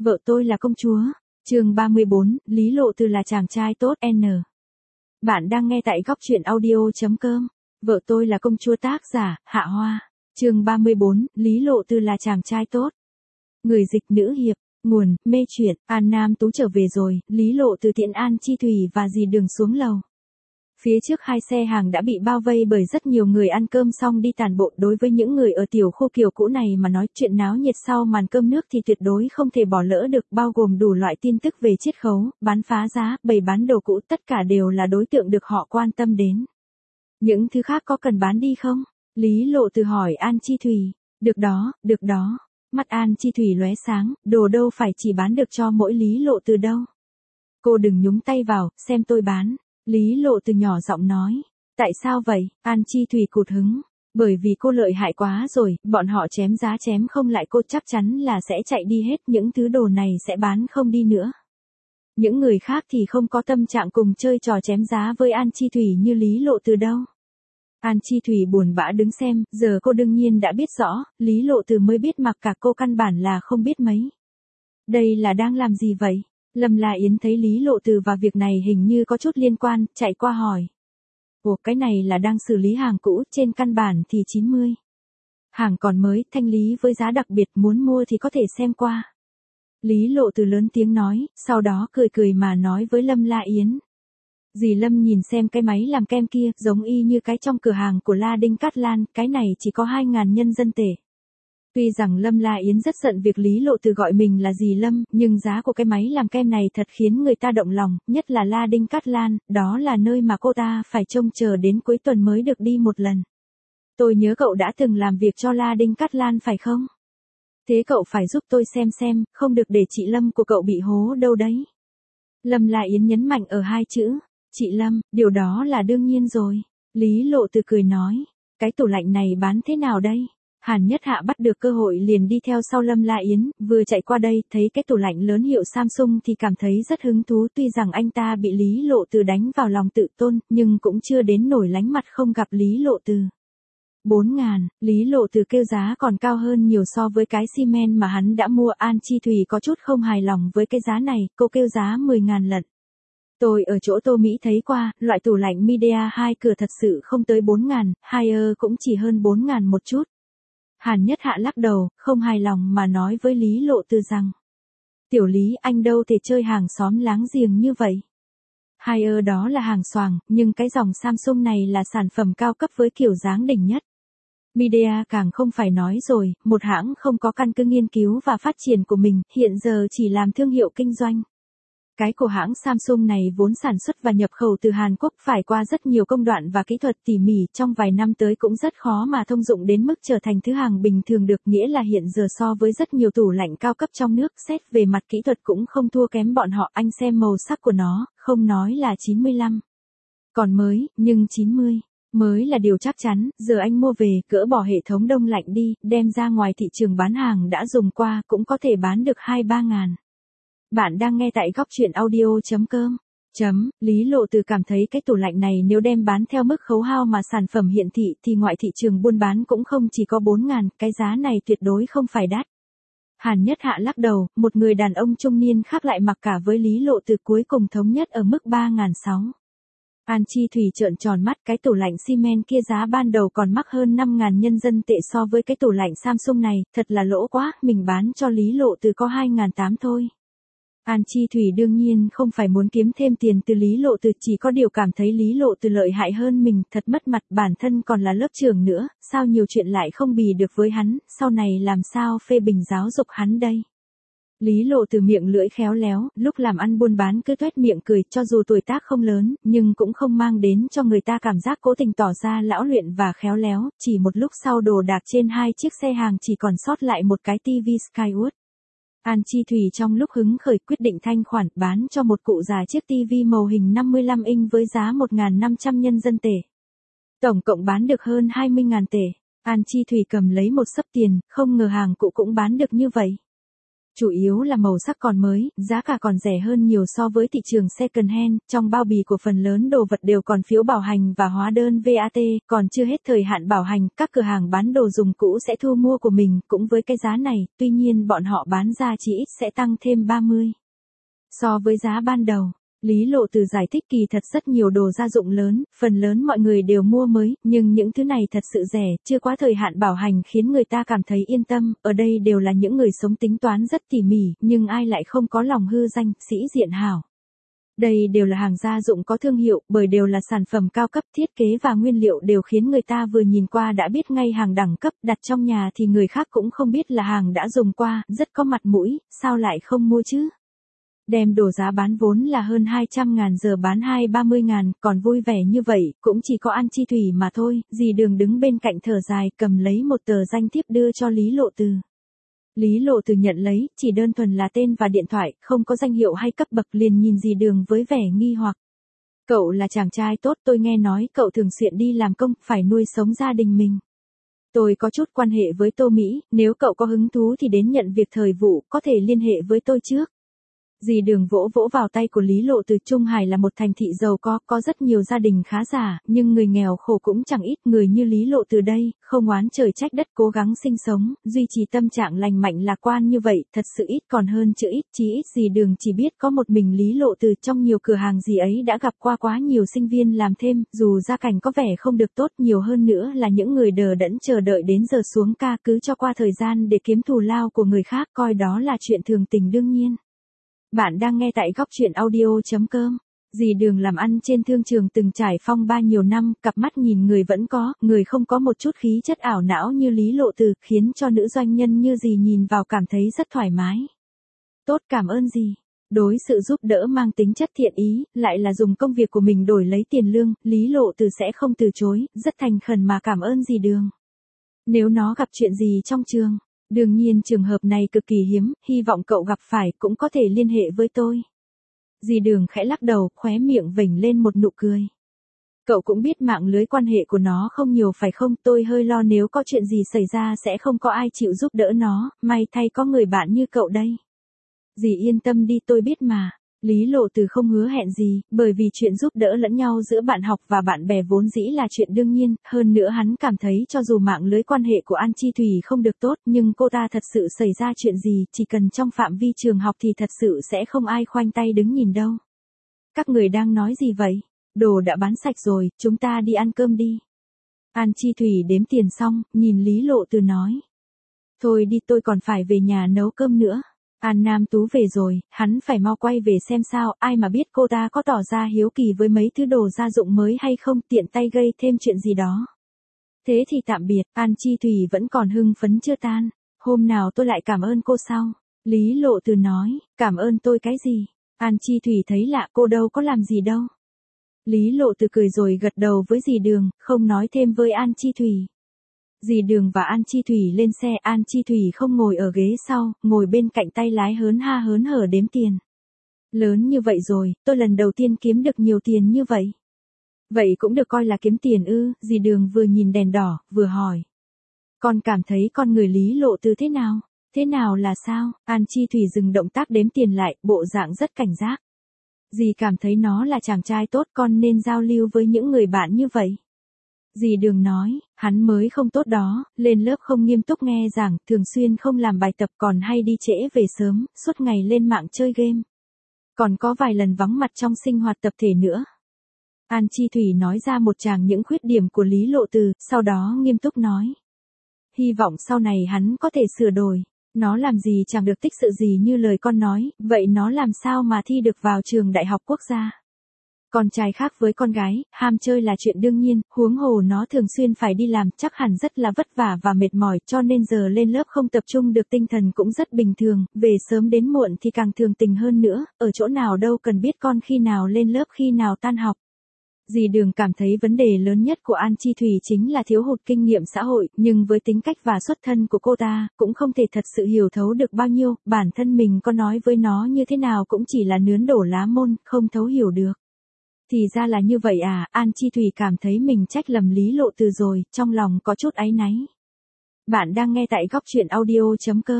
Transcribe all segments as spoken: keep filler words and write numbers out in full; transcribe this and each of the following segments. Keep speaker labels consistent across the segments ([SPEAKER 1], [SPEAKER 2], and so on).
[SPEAKER 1] Vợ tôi là công chúa. Chương ba mươi bốn, Lý Lộ Từ là chàng trai tốt N. Bạn đang nghe tại góc truyện audio chấm com. Vợ tôi là công chúa, tác giả, Hạ Hoa. Chương ba mươi bốn, Lý Lộ Từ là chàng trai tốt. Người dịch nữ hiệp, nguồn, mê truyện. An Nam Tú trở về rồi, Lý Lộ Từ tiễn An Chi Thủy và dì Đường xuống lầu. Phía trước hai xe hàng đã bị bao vây bởi rất nhiều người ăn cơm xong đi tản bộ. Đối với những người ở tiểu khu kiểu cũ này mà nói, chuyện náo nhiệt sau màn cơm nước thì tuyệt đối không thể bỏ lỡ được, bao gồm đủ loại tin tức về chiết khấu, bán phá giá, bày bán đồ cũ, tất cả đều là đối tượng được họ quan tâm đến. Những thứ khác có cần bán đi không? Lý Lộ Từ hỏi An Chi Thủy. Được đó, được đó. Mắt An Chi Thủy lóe sáng, đồ đâu phải chỉ bán được cho mỗi Lý Lộ Từ đâu. Cô đừng nhúng tay vào, xem tôi bán. Lý Lộ Từ nhỏ giọng nói. Tại sao vậy? An Chi Thủy cụt hứng. Bởi vì cô lợi hại quá rồi, bọn họ chém giá chém không lại cô, chắc chắn là sẽ chạy đi hết, những thứ đồ này sẽ bán không đi nữa. Những người khác thì không có tâm trạng cùng chơi trò chém giá với An Chi Thủy như Lý Lộ Từ đâu. An Chi Thủy buồn bã đứng xem, giờ cô đương nhiên đã biết rõ, Lý Lộ Từ mới biết mặc cả cô căn bản là không biết mấy. Đây là đang làm gì vậy? Lâm La Yến thấy Lý Lộ Từ và việc này hình như có chút liên quan, chạy qua hỏi. Ủa, cái này là đang xử lý hàng cũ, trên căn bản thì chín mươi. Hàng còn mới, thanh lý với giá đặc biệt, muốn mua thì có thể xem qua. Lý Lộ Từ lớn tiếng nói, sau đó cười cười mà nói với Lâm La Yến. Dì Lâm nhìn xem cái máy làm kem kia, giống y như cái trong cửa hàng của La Đinh Cát Lan, cái này chỉ có hai ngàn nhân dân tệ. Tuy rằng Lâm La Yến rất giận việc Lý Lộ Từ gọi mình là dì Lâm, nhưng giá của cái máy làm kem này thật khiến người ta động lòng, nhất là La Đinh Cát Lan, đó là nơi mà cô ta phải trông chờ đến cuối tuần mới được đi một lần. Tôi nhớ cậu đã từng làm việc cho La Đinh Cát Lan phải không? Thế cậu phải giúp tôi xem xem, không được để chị Lâm của cậu bị hố đâu đấy. Lâm La Yến nhấn mạnh ở hai chữ, chị Lâm, điều đó là đương nhiên rồi. Lý Lộ Từ cười nói, cái tủ lạnh này bán thế nào đây? Hàn Nhất Hạ bắt được cơ hội liền đi theo sau Lâm La Yến, vừa chạy qua đây, thấy cái tủ lạnh lớn hiệu Samsung thì cảm thấy rất hứng thú, tuy rằng anh ta bị Lý Lộ Từ đánh vào lòng tự tôn, nhưng cũng chưa đến nổi lánh mặt không gặp Lý Lộ Từ. Bốn ngàn, Lý Lộ Từ kêu giá còn cao hơn nhiều so với cái xi men mà hắn đã mua. An Chi Thủy có chút không hài lòng với cái giá này, cô kêu giá mười ngàn lận. Tôi ở chỗ Tô Mỹ thấy qua, loại tủ lạnh Midea hai cửa thật sự không tới bốn ngàn, Haier cũng chỉ hơn bốn ngàn một chút. Hàn Nhất Hạ lắc đầu, không hài lòng mà nói với Lý Lộ Từ rằng. Tiểu Lý, anh đâu thể chơi hàng xóm láng giềng như vậy. Haier đó là hàng xoàng, nhưng cái dòng Samsung này là sản phẩm cao cấp với kiểu dáng đỉnh nhất. Midea càng không phải nói rồi, một hãng không có căn cứ nghiên cứu và phát triển của mình, hiện giờ chỉ làm thương hiệu kinh doanh. Cái của hãng Samsung này vốn sản xuất và nhập khẩu từ Hàn Quốc, phải qua rất nhiều công đoạn và kỹ thuật tỉ mỉ, trong vài năm tới cũng rất khó mà thông dụng đến mức trở thành thứ hàng bình thường được, nghĩa là hiện giờ so với rất nhiều tủ lạnh cao cấp trong nước, xét về mặt kỹ thuật cũng không thua kém bọn họ. Anh xem màu sắc của nó, không nói là chín mươi lăm. Còn mới, nhưng chín mươi. Mới là điều chắc chắn, giờ anh mua về, cỡ bỏ hệ thống đông lạnh đi, đem ra ngoài thị trường bán hàng đã dùng qua cũng có thể bán được hai ba ngàn. Bạn đang nghe tại góc truyện audio chấm com. Chấm, Lý Lộ Từ cảm thấy cái tủ lạnh này nếu đem bán theo mức khấu hao mà sản phẩm hiện thị thì ngoại thị trường buôn bán cũng không chỉ có bốn ngàn, cái giá này tuyệt đối không phải đắt. Hàn Nhất Hạ lắc đầu, một người đàn ông trung niên khác lại mặc cả với Lý Lộ Từ, cuối cùng thống nhất ở mức ba ngàn sáu. An Chi Thủy trợn tròn mắt, cái tủ lạnh xi men kia giá ban đầu còn mắc hơn năm ngàn nhân dân tệ so với cái tủ lạnh Samsung này, thật là lỗ quá, mình bán cho Lý Lộ Từ có hai ngàn tám thôi. An Chi Thủy đương nhiên không phải muốn kiếm thêm tiền từ Lý Lộ Từ, chỉ có điều cảm thấy Lý Lộ Từ lợi hại hơn mình, thật mất mặt, bản thân còn là lớp trưởng nữa, sao nhiều chuyện lại không bì được với hắn, sau này làm sao phê bình giáo dục hắn đây. Lý Lộ Từ miệng lưỡi khéo léo, lúc làm ăn buôn bán cứ tuét miệng cười, cho dù tuổi tác không lớn, nhưng cũng không mang đến cho người ta cảm giác cố tình tỏ ra lão luyện và khéo léo. Chỉ một lúc sau, đồ đạc trên hai chiếc xe hàng chỉ còn sót lại một cái tivi Skywood. An Chi Thủy trong lúc hứng khởi quyết định thanh khoản, bán cho một cụ già chiếc tivi màu hình năm mươi lăm inch với giá một nghìn năm trăm nhân dân tệ. Tổng cộng bán được hơn hai mươi ngàn tệ. An Chi Thủy cầm lấy một xấp tiền, không ngờ hàng cụ cũng bán được như vậy. Chủ yếu là màu sắc còn mới, giá cả còn rẻ hơn nhiều so với thị trường second hand, trong bao bì của phần lớn đồ vật đều còn phiếu bảo hành và hóa đơn vê a tê, còn chưa hết thời hạn bảo hành, các cửa hàng bán đồ dùng cũ sẽ thu mua của mình cũng với cái giá này, tuy nhiên bọn họ bán ra chỉ ít sẽ tăng thêm ba mươi so với giá ban đầu. Lý Lộ Từ giải thích kỳ thật rất nhiều đồ gia dụng lớn, phần lớn mọi người đều mua mới, nhưng những thứ này thật sự rẻ, chưa quá thời hạn bảo hành khiến người ta cảm thấy yên tâm, ở đây đều là những người sống tính toán rất tỉ mỉ, nhưng ai lại không có lòng hư danh, sĩ diện hảo. Đây đều là hàng gia dụng có thương hiệu, bởi đều là sản phẩm cao cấp, thiết kế và nguyên liệu đều khiến người ta vừa nhìn qua đã biết ngay hàng đẳng cấp, đặt trong nhà thì người khác cũng không biết là hàng đã dùng qua, rất có mặt mũi, sao lại không mua chứ? Đem đồ giá bán vốn là hơn hai trăm ngàn giờ bán hai ba mươi ngàn, còn vui vẻ như vậy, cũng chỉ có An Chi Thủy mà thôi, dì Đường đứng bên cạnh thở dài, cầm lấy một tờ danh thiếp đưa cho Lý Lộ Từ. Lý Lộ Từ nhận lấy, chỉ đơn thuần là tên và điện thoại, không có danh hiệu hay cấp bậc, liền nhìn dì Đường với vẻ nghi hoặc. Cậu là chàng trai tốt, tôi nghe nói cậu thường xuyên đi làm công, phải nuôi sống gia đình mình. Tôi có chút quan hệ với Tô Mỹ, nếu cậu có hứng thú thì đến nhận việc thời vụ, có thể liên hệ với tôi trước. Dì Đường vỗ vỗ vào tay của Lý Lộ Từ. Trung Hải là một thành thị giàu có, có rất nhiều gia đình khá giả, nhưng người nghèo khổ cũng chẳng ít. Người như Lý Lộ Từ đây, không oán trời trách đất, cố gắng sinh sống, duy trì tâm trạng lành mạnh lạc quan như vậy, thật sự ít còn hơn chữ ít. Chí ít dì Đường chỉ biết có một mình Lý Lộ Từ, trong nhiều cửa hàng dì ấy đã gặp qua quá nhiều sinh viên làm thêm, dù gia cảnh có vẻ không được tốt, nhiều hơn nữa là những người đờ đẫn chờ đợi đến giờ xuống ca, cứ cho qua thời gian để kiếm thù lao của người khác, coi đó là chuyện thường tình đương nhiên. Bạn đang nghe tại góc truyện audio chấm com. Dì Đường làm ăn trên thương trường từng trải phong ba nhiều năm, cặp mắt nhìn người vẫn có, người không có một chút khí chất ảo não như Lý Lộ Từ, khiến cho nữ doanh nhân như dì nhìn vào cảm thấy rất thoải mái. Tốt, cảm ơn dì. Đối sự giúp đỡ mang tính chất thiện ý, lại là dùng công việc của mình đổi lấy tiền lương, Lý Lộ Từ sẽ không từ chối, rất thành khẩn mà cảm ơn dì Đường. Nếu nó gặp chuyện gì trong trường, đương nhiên trường hợp này cực kỳ hiếm, hy vọng cậu gặp phải cũng có thể liên hệ với tôi. Dì Đường khẽ lắc đầu, khóe miệng vểnh lên một nụ cười. Cậu cũng biết mạng lưới quan hệ của nó không nhiều phải không, tôi hơi lo nếu có chuyện gì xảy ra sẽ không có ai chịu giúp đỡ nó, may thay có người bạn như cậu đây. Dì yên tâm đi, tôi biết mà. Lý Lộ Từ không hứa hẹn gì, bởi vì chuyện giúp đỡ lẫn nhau giữa bạn học và bạn bè vốn dĩ là chuyện đương nhiên, hơn nữa hắn cảm thấy cho dù mạng lưới quan hệ của An Chi Thủy không được tốt, nhưng cô ta thật sự xảy ra chuyện gì, chỉ cần trong phạm vi trường học thì thật sự sẽ không ai khoanh tay đứng nhìn đâu. Các người đang nói gì vậy? Đồ đã bán sạch rồi, chúng ta đi ăn cơm đi. An Chi Thủy đếm tiền xong, nhìn Lý Lộ Từ nói. Thôi đi, tôi còn phải về nhà nấu cơm nữa. An Nam Tú về rồi, hắn phải mau quay về xem sao, ai mà biết cô ta có tỏ ra hiếu kỳ với mấy thứ đồ gia dụng mới hay không, tiện tay gây thêm chuyện gì đó. Thế thì tạm biệt, An Chi Thủy vẫn còn hưng phấn chưa tan. Hôm nào tôi lại cảm ơn cô sau. Lý Lộ Từ nói, cảm ơn tôi cái gì? An Chi Thủy thấy lạ, cô đâu có làm gì đâu. Lý Lộ Từ cười rồi gật đầu với dì Đường, không nói thêm với An Chi Thủy. Dì Đường và An Chi Thủy lên xe, An Chi Thủy không ngồi ở ghế sau, ngồi bên cạnh tay lái hớn ha hớn hở đếm tiền. Lớn như vậy rồi, tôi lần đầu tiên kiếm được nhiều tiền như vậy. Vậy cũng được coi là kiếm tiền ư? Dì Đường vừa nhìn đèn đỏ, vừa hỏi. Con cảm thấy con người Lý Lộ Từ thế nào? Thế nào là sao? An Chi Thủy dừng động tác đếm tiền lại, bộ dạng rất cảnh giác. Dì cảm thấy nó là chàng trai tốt, con nên giao lưu với những người bạn như vậy. Dì Đường nói, hắn mới không tốt đó, lên lớp không nghiêm túc nghe giảng, thường xuyên không làm bài tập, còn hay đi trễ về sớm, suốt ngày lên mạng chơi game. Còn có vài lần vắng mặt trong sinh hoạt tập thể nữa. An Chi Thủy nói ra một tràng những khuyết điểm của Lý Lộ Từ, sau đó nghiêm túc nói. Hy vọng sau này hắn có thể sửa đổi. Nó làm gì chẳng được tích sự gì như lời con nói, vậy nó làm sao mà thi được vào trường đại học quốc gia? Con trai khác với con gái, ham chơi là chuyện đương nhiên, huống hồ nó thường xuyên phải đi làm, chắc hẳn rất là vất vả và mệt mỏi, cho nên giờ lên lớp không tập trung được tinh thần cũng rất bình thường, về sớm đến muộn thì càng thường tình hơn nữa, ở chỗ nào đâu cần biết con khi nào lên lớp khi nào tan học. Dì Đường cảm thấy vấn đề lớn nhất của An Chi Thủy chính là thiếu hụt kinh nghiệm xã hội, nhưng với tính cách và xuất thân của cô ta, cũng không thể thật sự hiểu thấu được bao nhiêu, bản thân mình có nói với nó như thế nào cũng chỉ là nướn đổ lá môn, không thấu hiểu được. Thì ra là như vậy à, An Chi Thủy cảm thấy mình trách lầm Lý Lộ Từ rồi, trong lòng có chút áy náy. Bạn đang nghe tại góc truyện audio chấm com.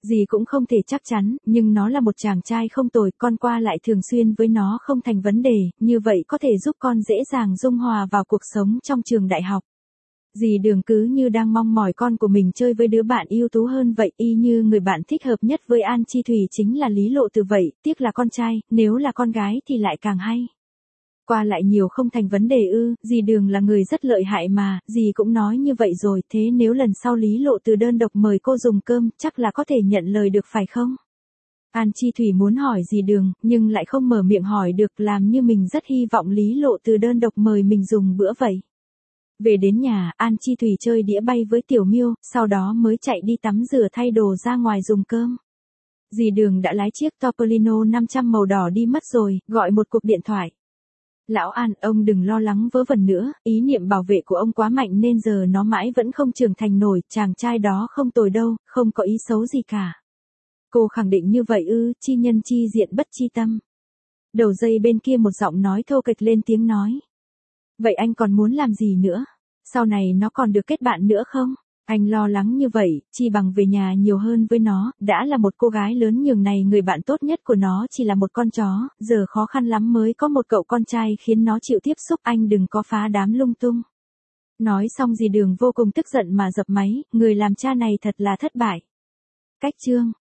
[SPEAKER 1] Dì cũng không thể chắc chắn, nhưng nó là một chàng trai không tồi, con qua lại thường xuyên với nó không thành vấn đề, như vậy có thể giúp con dễ dàng dung hòa vào cuộc sống trong trường đại học. Dì Đường cứ như đang mong mỏi con của mình chơi với đứa bạn ưu tú hơn vậy, y như người bạn thích hợp nhất với An Chi Thủy chính là Lý Lộ Từ vậy, tiếc là con trai, nếu là con gái thì lại càng hay. Qua lại nhiều không thành vấn đề ư, dì Đường là người rất lợi hại mà, dì cũng nói như vậy rồi, thế nếu lần sau Lý Lộ Từ đơn độc mời cô dùng cơm, chắc là có thể nhận lời được phải không? An Chi Thủy muốn hỏi dì Đường, nhưng lại không mở miệng hỏi được, làm như mình rất hy vọng Lý Lộ Từ đơn độc mời mình dùng bữa vậy. Về đến nhà, An Chi Thủy chơi đĩa bay với Tiểu Miêu, sau đó mới chạy đi tắm rửa thay đồ ra ngoài dùng cơm. Dì Đường đã lái chiếc Topolino năm trăm màu đỏ đi mất rồi, gọi một cuộc điện thoại. Lão An, ông đừng lo lắng vớ vẩn nữa, ý niệm bảo vệ của ông quá mạnh nên giờ nó mãi vẫn không trưởng thành nổi, chàng trai đó không tồi đâu, không có ý xấu gì cả. Cô khẳng định như vậy ư, chi nhân chi diện bất chi tâm. Đầu dây bên kia một giọng nói thô kệch lên tiếng nói. Vậy anh còn muốn làm gì nữa? Sau này nó còn được kết bạn nữa không? Anh lo lắng như vậy, chi bằng về nhà nhiều hơn với nó, đã là một cô gái lớn nhường này, người bạn tốt nhất của nó chỉ là một con chó, giờ khó khăn lắm mới có một cậu con trai khiến nó chịu tiếp xúc, anh đừng có phá đám lung tung. Nói xong dì Đường vô cùng tức giận mà dập máy, người làm cha này thật là thất bại. Cách chương